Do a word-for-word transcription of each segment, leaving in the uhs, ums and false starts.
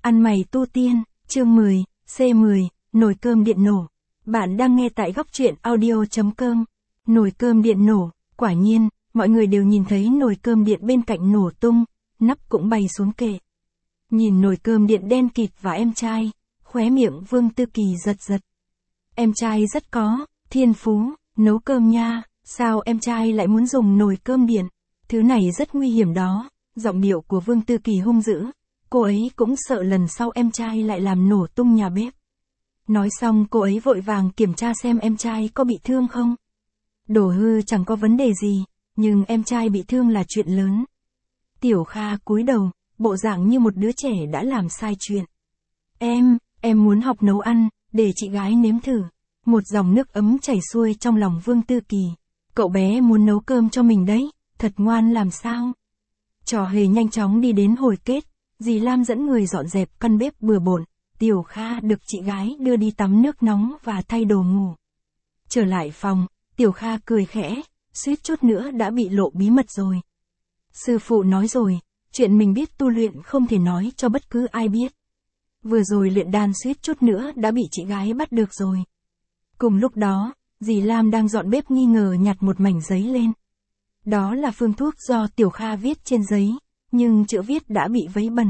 Ăn mày tu tiên, chương mười, C mười, nồi cơm điện nổ. Bạn đang nghe tại góc truyện audio.com. Nồi cơm điện nổ, quả nhiên, mọi người đều nhìn thấy nồi cơm điện bên cạnh nổ tung, nắp cũng bay xuống kệ. Nhìn nồi cơm điện đen kịt và em trai, khóe miệng Vương Tư Kỳ giật giật. Em trai rất có thiên phú, nấu cơm nha, sao em trai lại muốn dùng nồi cơm điện? Thứ này rất nguy hiểm đó. Giọng điệu của Vương Tư Kỳ hung dữ, cô ấy cũng sợ lần sau em trai lại làm nổ tung nhà bếp. Nói xong cô ấy vội vàng kiểm tra xem em trai có bị thương không. Đổ hư chẳng có vấn đề gì, nhưng em trai bị thương là chuyện lớn. Tiểu Kha cúi đầu, bộ dạng như một đứa trẻ đã làm sai chuyện. Em, em muốn học nấu ăn, để chị gái nếm thử. Một dòng nước ấm chảy xuôi trong lòng Vương Tư Kỳ. Cậu bé muốn nấu cơm cho mình đấy, thật ngoan làm sao. Trò hề nhanh chóng đi đến hồi kết, dì Lam dẫn người dọn dẹp căn bếp bừa bộn, Tiểu Kha được chị gái đưa đi tắm nước nóng và thay đồ ngủ. Trở lại phòng, Tiểu Kha cười khẽ, suýt chút nữa đã bị lộ bí mật rồi. Sư phụ nói rồi, chuyện mình biết tu luyện không thể nói cho bất cứ ai biết. Vừa rồi luyện đan suýt chút nữa đã bị chị gái bắt được rồi. Cùng lúc đó, dì Lam đang dọn bếp nghi ngờ nhặt một mảnh giấy lên. Đó là phương thuốc do Tiểu Kha viết trên giấy, nhưng chữ viết đã bị vấy bẩn.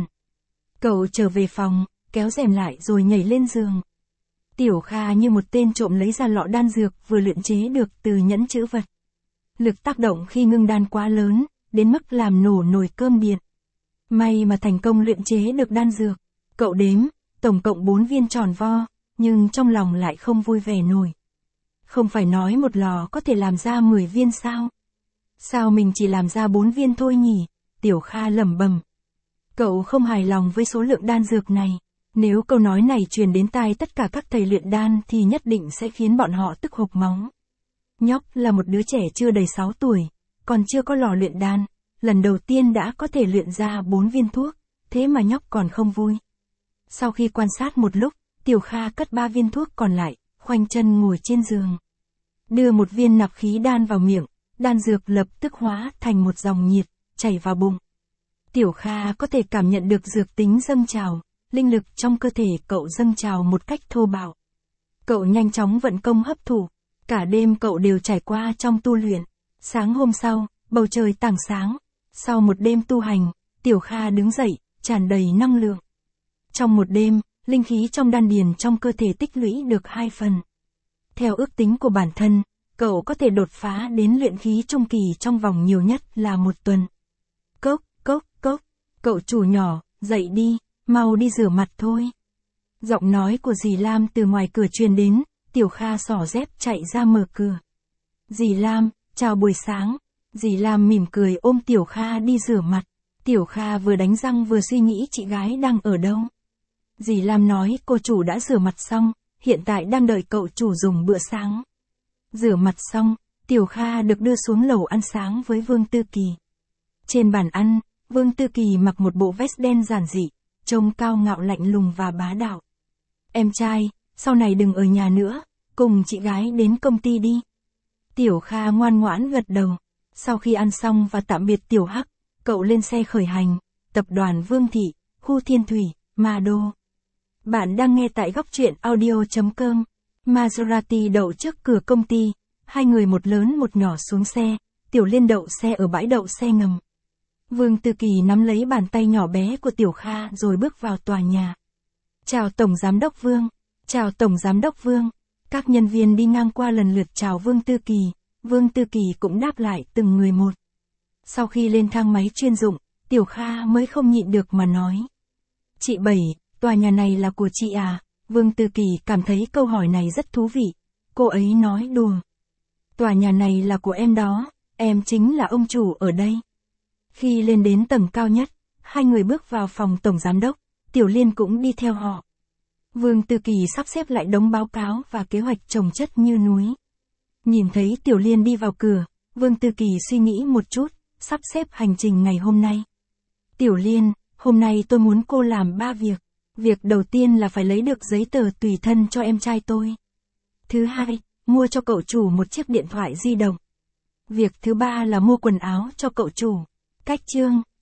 Cậu trở về phòng, kéo rèm lại rồi nhảy lên giường. Tiểu Kha như một tên trộm lấy ra lọ đan dược vừa luyện chế được từ nhẫn chữ vật. Lực tác động khi ngưng đan quá lớn, đến mức làm nổ nồi cơm điện. May mà thành công luyện chế được đan dược. Cậu đếm, tổng cộng bốn viên tròn vo, nhưng trong lòng lại không vui vẻ nổi. Không phải nói một lò có thể làm ra mười viên sao? Sao mình chỉ làm ra bốn viên thôi nhỉ? Tiểu Kha lẩm bẩm. Cậu không hài lòng với số lượng đan dược này. Nếu câu nói này truyền đến tai tất cả các thầy luyện đan thì nhất định sẽ khiến bọn họ tức hộc máu. Nhóc là một đứa trẻ chưa đầy sáu tuổi, còn chưa có lò luyện đan, lần đầu tiên đã có thể luyện ra bốn viên thuốc, thế mà nhóc còn không vui. Sau khi quan sát một lúc, Tiểu Kha cất ba viên thuốc còn lại, khoanh chân ngồi trên giường. Đưa một viên nạp khí đan vào miệng, đan dược lập tức hóa thành một dòng nhiệt, chảy vào bụng. Tiểu Kha có thể cảm nhận được dược tính dâng trào, linh lực trong cơ thể cậu dâng trào một cách thô bạo. Cậu nhanh chóng vận công hấp thụ, cả đêm cậu đều trải qua trong tu luyện. Sáng hôm sau, bầu trời tảng sáng. Sau một đêm tu hành, Tiểu Kha đứng dậy, tràn đầy năng lượng. Trong một đêm, linh khí trong đan điền trong cơ thể tích lũy được hai phần. Theo ước tính của bản thân, cậu có thể đột phá đến luyện khí trung kỳ trong vòng nhiều nhất là một tuần. Cốc, cốc, cốc, cậu chủ nhỏ, dậy đi, mau đi rửa mặt thôi. Giọng nói của dì Lam từ ngoài cửa truyền đến, Tiểu Kha xỏ dép chạy ra mở cửa. Dì Lam, chào buổi sáng. Dì Lam mỉm cười ôm Tiểu Kha đi rửa mặt. Tiểu Kha vừa đánh răng vừa suy nghĩ chị gái đang ở đâu. Dì Lam nói cô chủ đã rửa mặt xong, hiện tại đang đợi cậu chủ dùng bữa sáng. Rửa mặt xong, Tiểu Kha được đưa xuống lầu ăn sáng với Vương Tư Kỳ. Trên bàn ăn, Vương Tư Kỳ mặc một bộ vest đen giản dị, trông cao ngạo lạnh lùng và bá đạo. Em trai, sau này đừng ở nhà nữa, cùng chị gái đến công ty đi. Tiểu Kha ngoan ngoãn gật đầu. Sau khi ăn xong và tạm biệt Tiểu Hắc, cậu lên xe khởi hành, tập đoàn Vương Thị, khu Thiên Thủy, Ma Đô. Bạn đang nghe tại góc truyện audio.com. Maserati đậu trước cửa công ty, hai người một lớn một nhỏ xuống xe, Tiểu Liên đậu xe ở bãi đậu xe ngầm. Vương Tư Kỳ nắm lấy bàn tay nhỏ bé của Tiểu Kha rồi bước vào tòa nhà. Chào Tổng Giám đốc Vương, chào Tổng Giám đốc Vương. Các nhân viên đi ngang qua lần lượt chào Vương Tư Kỳ, Vương Tư Kỳ cũng đáp lại từng người một. Sau khi lên thang máy chuyên dụng, Tiểu Kha mới không nhịn được mà nói. Chị Bảy, tòa nhà này là của chị à? Vương Tư Kỳ cảm thấy câu hỏi này rất thú vị. Cô ấy nói đùa. Tòa nhà này là của em đó, em chính là ông chủ ở đây. Khi lên đến tầng cao nhất, hai người bước vào phòng Tổng Giám đốc, Tiểu Liên cũng đi theo họ. Vương Tư Kỳ sắp xếp lại đống báo cáo và kế hoạch chồng chất như núi. Nhìn thấy Tiểu Liên đi vào cửa, Vương Tư Kỳ suy nghĩ một chút, sắp xếp hành trình ngày hôm nay. Tiểu Liên, hôm nay tôi muốn cô làm ba việc. Việc đầu tiên là phải lấy được giấy tờ tùy thân cho em trai tôi. Thứ hai, mua cho cậu chủ một chiếc điện thoại di động. Việc thứ ba là mua quần áo cho cậu chủ. Cách chương.